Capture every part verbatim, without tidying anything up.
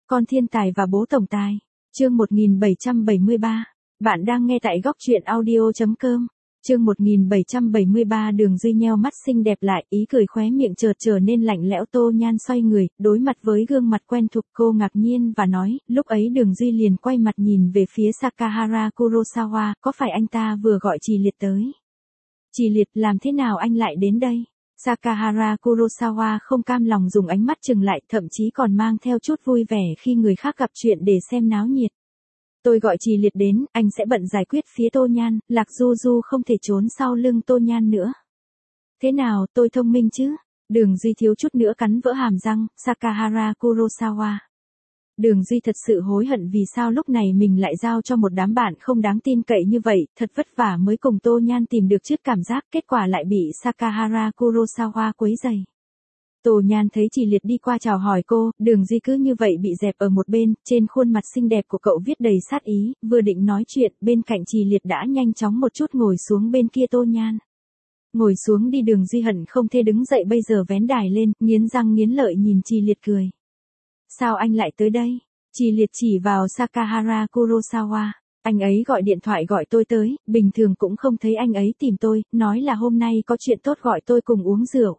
Con thiên tài và bố tổng tài. Chương một nghìn bảy trăm bảy mươi ba. Bạn đang nghe tại góc truyện audio chấm com. Chương một nghìn bảy trăm bảy mươi ba. Đường Duy nheo mắt xinh đẹp lại, ý cười khóe miệng chợt trở nên lạnh lẽo. Tô Nhan xoay người, đối mặt với gương mặt quen thuộc, cô ngạc nhiên và nói, lúc ấy Đường Duy liền quay mặt nhìn về phía Sakahara Kurosawa, có phải anh ta vừa gọi Trì Liệt tới? Trì Liệt, làm thế nào anh lại đến đây? Sakahara Kurosawa không cam lòng dùng ánh mắt chừng lại, thậm chí còn mang theo chút vui vẻ khi người khác gặp chuyện để xem náo nhiệt. Tôi gọi Trì Liệt đến, anh sẽ bận giải quyết phía Tô Nhan, Lạc Du Du không thể trốn sau lưng Tô Nhan nữa. Thế nào, tôi thông minh chứ? Đường Duy thiếu chút nữa cắn vỡ hàm răng, Sakahara Kurosawa. Đường Duy thật sự hối hận vì sao lúc này mình lại giao cho một đám bạn không đáng tin cậy như vậy, thật vất vả mới cùng Tô Nhan tìm được chút cảm giác, kết quả lại bị Sakahara Kurosawa quấy rầy. Tô Nhan thấy Trì Liệt đi qua chào hỏi cô, Đường Duy cứ như vậy bị dẹp ở một bên, trên khuôn mặt xinh đẹp của cậu viết đầy sát ý, vừa định nói chuyện, bên cạnh Trì Liệt đã nhanh chóng một chút ngồi xuống bên kia Tô Nhan. Ngồi xuống đi. Đường Duy hận không thể đứng dậy bây giờ vén đài lên, nghiến răng nghiến lợi nhìn Trì Liệt cười. Sao anh lại tới đây? Trì Liệt chỉ vào Sakahara Kurosawa. Anh ấy gọi điện thoại gọi tôi tới, bình thường cũng không thấy anh ấy tìm tôi, nói là hôm nay có chuyện tốt gọi tôi cùng uống rượu.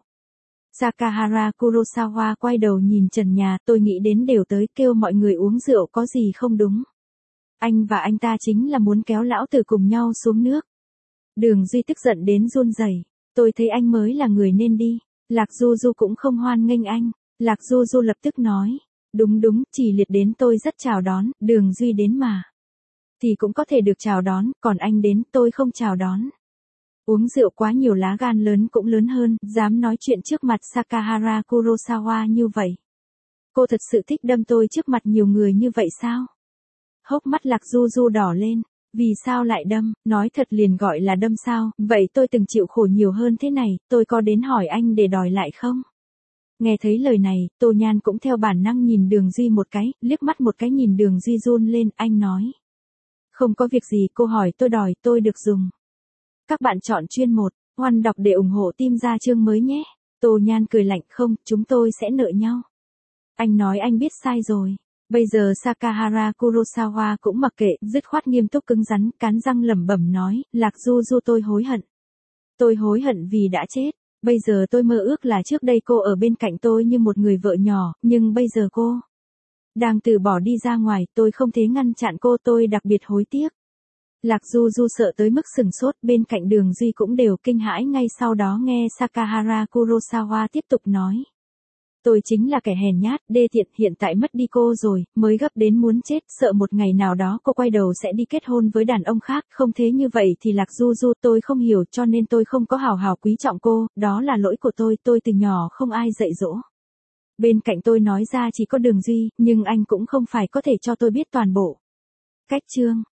Sakahara Kurosawa quay đầu nhìn trần nhà, tôi nghĩ đến đều tới, kêu mọi người uống rượu có gì không đúng. Anh và anh ta chính là muốn kéo lão tử cùng nhau xuống nước. Đường Duy tức giận đến run rẩy. Tôi thấy anh mới là người nên đi. Lạc Du Du cũng không hoan nghênh anh. Lạc Du Du lập tức nói. Đúng đúng, Trì Liệt đến tôi rất chào đón, Đường Duy đến mà. Thì cũng có thể được chào đón, còn anh đến tôi không chào đón. Uống rượu quá nhiều lá gan lớn cũng lớn hơn, dám nói chuyện trước mặt Sakahara Kurosawa như vậy. Cô thật sự thích đâm tôi trước mặt nhiều người như vậy sao? Hốc mắt Lạc Du Du đỏ lên. Vì sao lại đâm, nói thật liền gọi là đâm sao, vậy tôi từng chịu khổ nhiều hơn thế này, tôi có đến hỏi anh để đòi lại không? Nghe thấy lời này, Tô Nhan cũng theo bản năng nhìn Đường Duy một cái, liếc mắt một cái nhìn Đường Duy run lên, anh nói. Không có việc gì, cô hỏi tôi đòi, tôi được dùng. Các bạn chọn chuyên một, Hoan đọc để ủng hộ team ra chương mới nhé. Tô Nhan cười lạnh, không, chúng tôi sẽ nợ nhau. Anh nói anh biết sai rồi. Bây giờ Sakahara Kurosawa cũng mặc kệ, dứt khoát nghiêm túc cứng rắn, cắn răng lẩm bẩm nói, Lạc Du Du tôi hối hận. Tôi hối hận vì đã chết. Bây giờ tôi mơ ước là trước đây cô ở bên cạnh tôi như một người vợ nhỏ, nhưng bây giờ cô đang từ bỏ đi ra ngoài, tôi không thể ngăn chặn cô, tôi đặc biệt hối tiếc. Lạc Du Du sợ tới mức sừng sốt, bên cạnh Đường Duy cũng đều kinh hãi, ngay sau đó nghe Sakahara Kurosawa tiếp tục nói. Tôi chính là kẻ hèn nhát, đê tiện, hiện tại mất đi cô rồi, mới gấp đến muốn chết, sợ một ngày nào đó cô quay đầu sẽ đi kết hôn với đàn ông khác, không thế như vậy thì Lạc Du Du tôi không hiểu, cho nên tôi không có hào hào quý trọng cô, đó là lỗi của tôi, tôi từ nhỏ không ai dạy dỗ. Bên cạnh tôi nói ra chỉ có Đường Duy, nhưng anh cũng không phải có thể cho tôi biết toàn bộ. Cách chương.